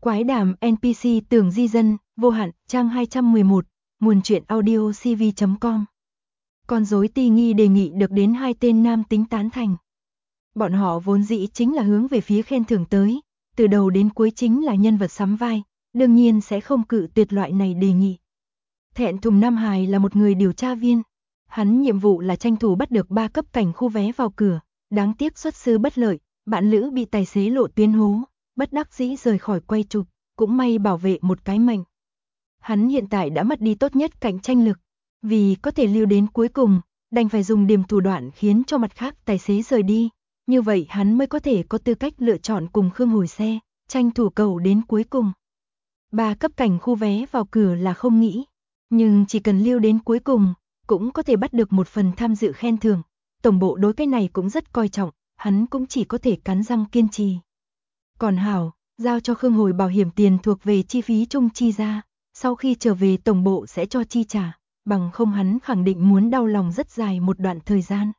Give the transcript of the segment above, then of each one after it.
Quái đàm NPC tưởng di dân, vô hạn, trang 211, nguồn truyện audio cv.com. Con rối Ti Nghi đề nghị được đến hai tên nam tính tán thành. Bọn họ vốn dĩ chính là hướng về phía khen thưởng tới, từ đầu đến cuối chính là nhân vật sắm vai, đương nhiên sẽ không cự tuyệt loại này đề nghị. Thẹn thùng Nam Hải là một người điều tra viên. Hắn nhiệm vụ là tranh thủ bắt được 3 cấp cảnh khu vé vào cửa, đáng tiếc xuất sư bất lợi, bạn lữ bị tài xế lộ tuyến hố, bất đắc dĩ rời khỏi quay chụp, cũng may bảo vệ một cái mệnh. Hắn hiện tại đã mất đi tốt nhất cạnh tranh lực, vì có thể lưu đến cuối cùng, đành phải dùng điểm thủ đoạn khiến cho mặt khác tài xế rời đi, như vậy hắn mới có thể có tư cách lựa chọn cùng Khương Hồi xe, tranh thủ cầu đến cuối cùng. 3 cấp cảnh khu vé vào cửa là không nghĩ, nhưng chỉ cần lưu đến cuối cùng, cũng có thể bắt được một phần tham dự khen thưởng. Tổng bộ đối cái này cũng rất coi trọng, hắn cũng chỉ có thể cắn răng kiên trì. Còn hảo, giao cho Khương Hồi bảo hiểm tiền thuộc về chi phí chung chi ra, sau khi trở về tổng bộ sẽ cho chi trả, bằng không hắn khẳng định muốn đau lòng rất dài một đoạn thời gian.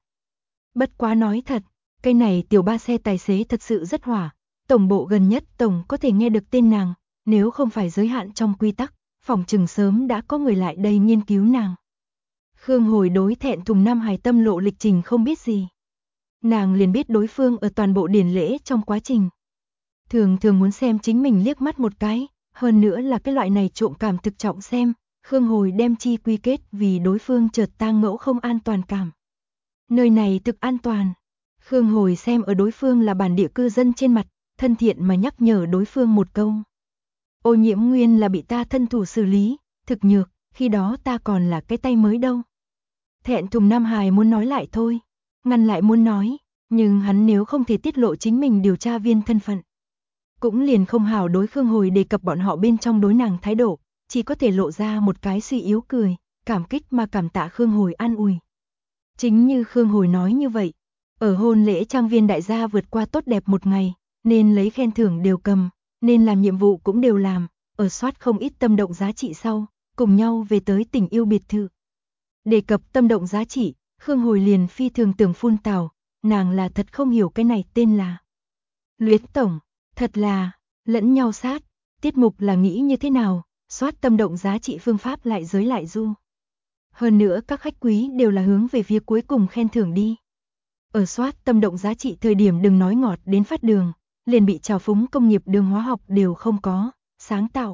Bất quá nói thật, cái này tiểu ba xe tài xế thật sự rất hỏa, tổng bộ gần nhất tổng có thể nghe được tên nàng, nếu không phải giới hạn trong quy tắc, phòng chừng sớm đã có người lại đây nghiên cứu nàng. Khương Hồi đối Thẹn thùng Nam Hải tâm lộ lịch trình không biết gì. Nàng liền biết đối phương ở toàn bộ điển lễ trong quá trình. Thường muốn xem chính mình liếc mắt một cái, hơn nữa là cái loại này trộm cảm thực trọng xem, Khương Hồi đem chi quy kết vì đối phương chợt tang ngẫu không an toàn cảm. Nơi này thực an toàn. Khương Hồi xem ở đối phương là bản địa cư dân trên mặt, thân thiện mà nhắc nhở đối phương một câu. Ô nhiễm nguyên là bị ta thân thủ xử lý, thực nhược, khi đó ta còn là cái tay mới đâu. Thẹn thùng Nam Hải muốn nói lại thôi, ngăn lại muốn nói, nhưng hắn nếu không thể tiết lộ chính mình điều tra viên thân phận. Cũng liền không hảo đối Khương Hồi đề cập bọn họ bên trong đối nàng thái độ, chỉ có thể lộ ra một cái suy yếu cười, cảm kích mà cảm tạ Khương Hồi an ủi. Chính như Khương Hồi nói như vậy, ở hôn lễ trang viên đại gia vượt qua tốt đẹp một ngày, nên lấy khen thưởng đều cầm, nên làm nhiệm vụ cũng đều làm, ở soát không ít tâm động giá trị sau, cùng nhau về tới tình yêu biệt thự. Đề cập tâm động giá trị, Khương Hồi liền phi thường tưởng phun tào, nàng là thật không hiểu cái này tên là luyến tổng, thật là lẫn nhau sát, tiết mục là nghĩ như thế nào, soát tâm động giá trị phương pháp lại giới lại du. Hơn nữa các khách quý đều là hướng về phía cuối cùng khen thưởng đi. Ở soát tâm động giá trị thời điểm đừng nói ngọt đến phát đường, liền bị trào phúng công nghiệp đường hóa học đều không có, sáng tạo,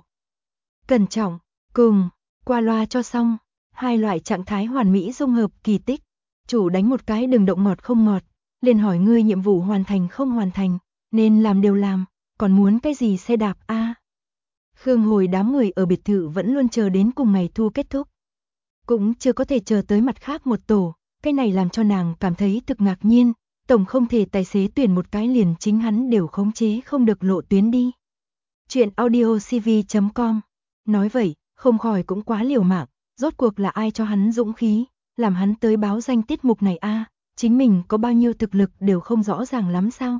cẩn trọng, cùng, qua loa cho xong. Hai loại trạng thái hoàn mỹ dung hợp kỳ tích. Chủ đánh một cái đừng động ngọt không ngọt, liền hỏi ngươi nhiệm vụ hoàn thành không hoàn thành, nên làm đều làm, còn muốn cái gì xe đạp a? Khương Hồi đám người ở biệt thự vẫn luôn chờ đến cùng ngày thu kết thúc. Cũng chưa có thể chờ tới mặt khác một tổ, cái này làm cho nàng cảm thấy thực ngạc nhiên, tổng không thể tài xế tuyển một cái liền chính hắn đều khống chế không được lộ tuyến đi. Chuyện audio cv.com. Nói vậy, không khỏi cũng quá liều mạng. Rốt cuộc là ai cho hắn dũng khí, làm hắn tới báo danh tiết mục này a, chính mình có bao nhiêu thực lực đều không rõ ràng lắm sao?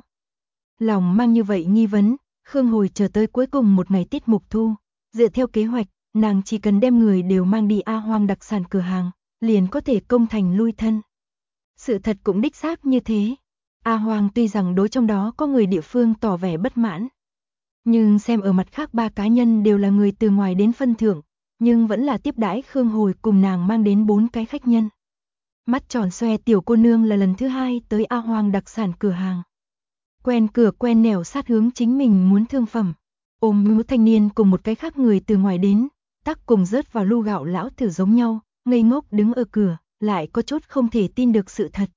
Lòng mang như vậy nghi vấn, Khương Hồi chờ tới cuối cùng một ngày tiết mục thu, dựa theo kế hoạch, nàng chỉ cần đem người đều mang đi A Hoang đặc sản cửa hàng, liền có thể công thành lui thân. Sự thật cũng đích xác như thế. A Hoang tuy rằng đối trong đó có người địa phương tỏ vẻ bất mãn, nhưng xem ở mặt khác 3 cá nhân đều là người từ ngoài đến phân thưởng, nhưng vẫn là tiếp đãi Khương Hồi cùng nàng mang đến 4 cái khách nhân. Mắt tròn xoe tiểu cô nương là lần thứ 2 tới A Hoang đặc sản cửa hàng. Quen cửa quen nẻo sát hướng chính mình muốn thương phẩm. Ôm mũ thanh niên cùng một cái khác người từ ngoài đến, tắc cùng rớt vào lu gạo lão thử giống nhau, ngây ngốc đứng ở cửa, lại có chút không thể tin được sự thật.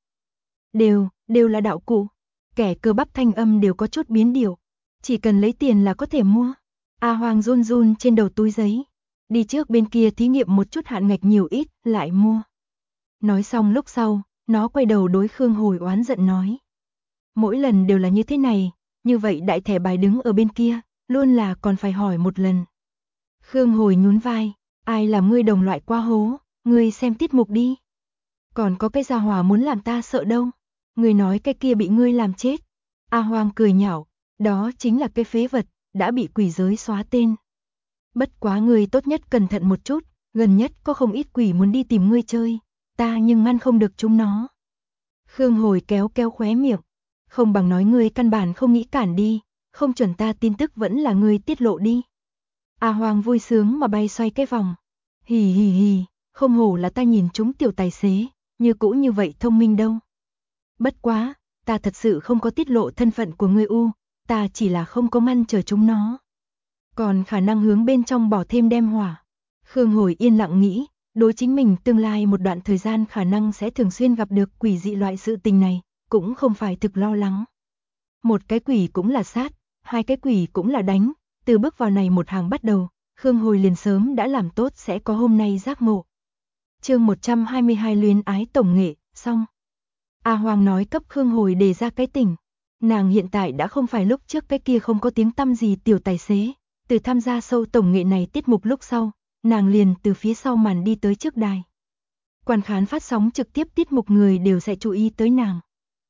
Đều là đạo cụ. Kẻ cơ bắp thanh âm đều có chút biến điệu. Chỉ cần lấy tiền là có thể mua. A Hoang run run trên đầu túi giấy. Đi trước bên kia thí nghiệm một chút hạn ngạch nhiều ít, lại mua. Nói xong lúc sau, nó quay đầu đối Khương Hồi oán giận nói. Mỗi lần đều là như thế này, như vậy đại thẻ bài đứng ở bên kia, luôn là còn phải hỏi một lần. Khương Hồi nhún vai, ai làm ngươi đồng loại qua hố, ngươi xem tiết mục đi. Còn có cái gia hỏa muốn làm ta sợ đâu, ngươi nói cái kia bị ngươi làm chết. A Hoang cười nhạo, đó chính là cái phế vật, đã bị quỷ giới xóa tên. Bất quá ngươi tốt nhất cẩn thận một chút, gần nhất có không ít quỷ muốn đi tìm ngươi chơi, ta nhưng ngăn không được chúng nó. Khương Hồi kéo khóe miệng, không bằng nói ngươi căn bản không nghĩ cản đi, không chuẩn ta tin tức vẫn là ngươi tiết lộ đi. A Hoang vui sướng mà bay xoay cái vòng. Hì hì hì, không hổ là ta nhìn chúng tiểu tài xế, như cũ như vậy thông minh đâu. Bất quá, ta thật sự không có tiết lộ thân phận của ngươi u, ta chỉ là không có ngăn trở chúng nó. Còn khả năng hướng bên trong bỏ thêm đem hỏa. Khương Hồi yên lặng nghĩ, đối chính mình tương lai một đoạn thời gian khả năng sẽ thường xuyên gặp được quỷ dị loại sự tình này, cũng không phải thực lo lắng. Một cái quỷ cũng là sát, hai cái quỷ cũng là đánh, từ bước vào này một hàng bắt đầu, Khương Hồi liền sớm đã làm tốt sẽ có hôm nay giác ngộ. Chương 122 luyến ái tổng nghệ, xong. A Hoang nói cấp Khương Hồi đề ra cái tỉnh. Nàng hiện tại đã không phải lúc trước cái kia không có tiếng tăm gì tiểu tài xế, từ tham gia show tổng nghệ này tiết mục lúc sau, nàng liền từ phía sau màn đi tới trước đài. Quan khán phát sóng trực tiếp tiết mục người đều sẽ chú ý tới nàng.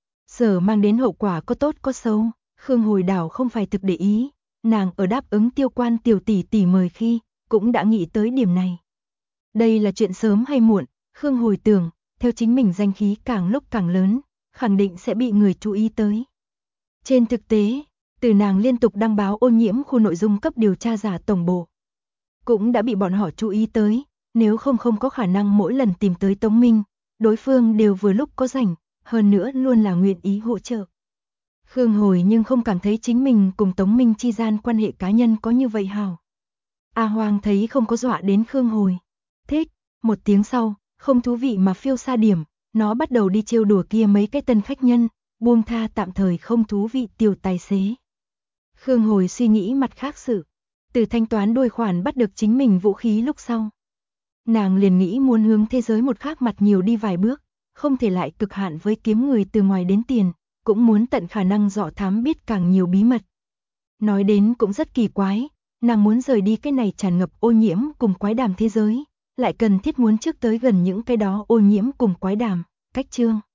Sở mang đến hậu quả có tốt có xấu, Khương Hồi đảo không phải thực để ý, nàng ở đáp ứng Tiêu Quan tiểu tỷ tỷ mời khi, cũng đã nghĩ tới điểm này. Đây là chuyện sớm hay muộn, Khương Hồi tưởng, theo chính mình danh khí càng lúc càng lớn, khẳng định sẽ bị người chú ý tới. Trên thực tế, từ nàng liên tục đăng báo ô nhiễm khu nội dung cấp điều tra giả tổng bộ, cũng đã bị bọn họ chú ý tới, nếu không có khả năng mỗi lần tìm tới Tống Minh, đối phương đều vừa lúc có rảnh, hơn nữa luôn là nguyện ý hỗ trợ. Khương Hồi nhưng không cảm thấy chính mình cùng Tống Minh chi gian quan hệ cá nhân có như vậy hào. A Hoang thấy không có dọa đến Khương Hồi. Thích, một tiếng sau, không thú vị mà phiêu xa điểm, nó bắt đầu đi trêu đùa kia mấy cái tân khách nhân, buông tha tạm thời không thú vị tiểu tài xế. Khương Hồi suy nghĩ mặt khác sự, từ thanh toán đôi khoản bắt được chính mình vũ khí lúc sau. Nàng liền nghĩ muốn hướng thế giới một khác mặt nhiều đi vài bước, không thể lại cực hạn với kiếm người từ ngoài đến tiền, cũng muốn tận khả năng dò thám biết càng nhiều bí mật. Nói đến cũng rất kỳ quái, nàng muốn rời đi cái này tràn ngập ô nhiễm cùng quái đàm thế giới, lại cần thiết muốn trước tới gần những cái đó ô nhiễm cùng quái đàm, cách chương.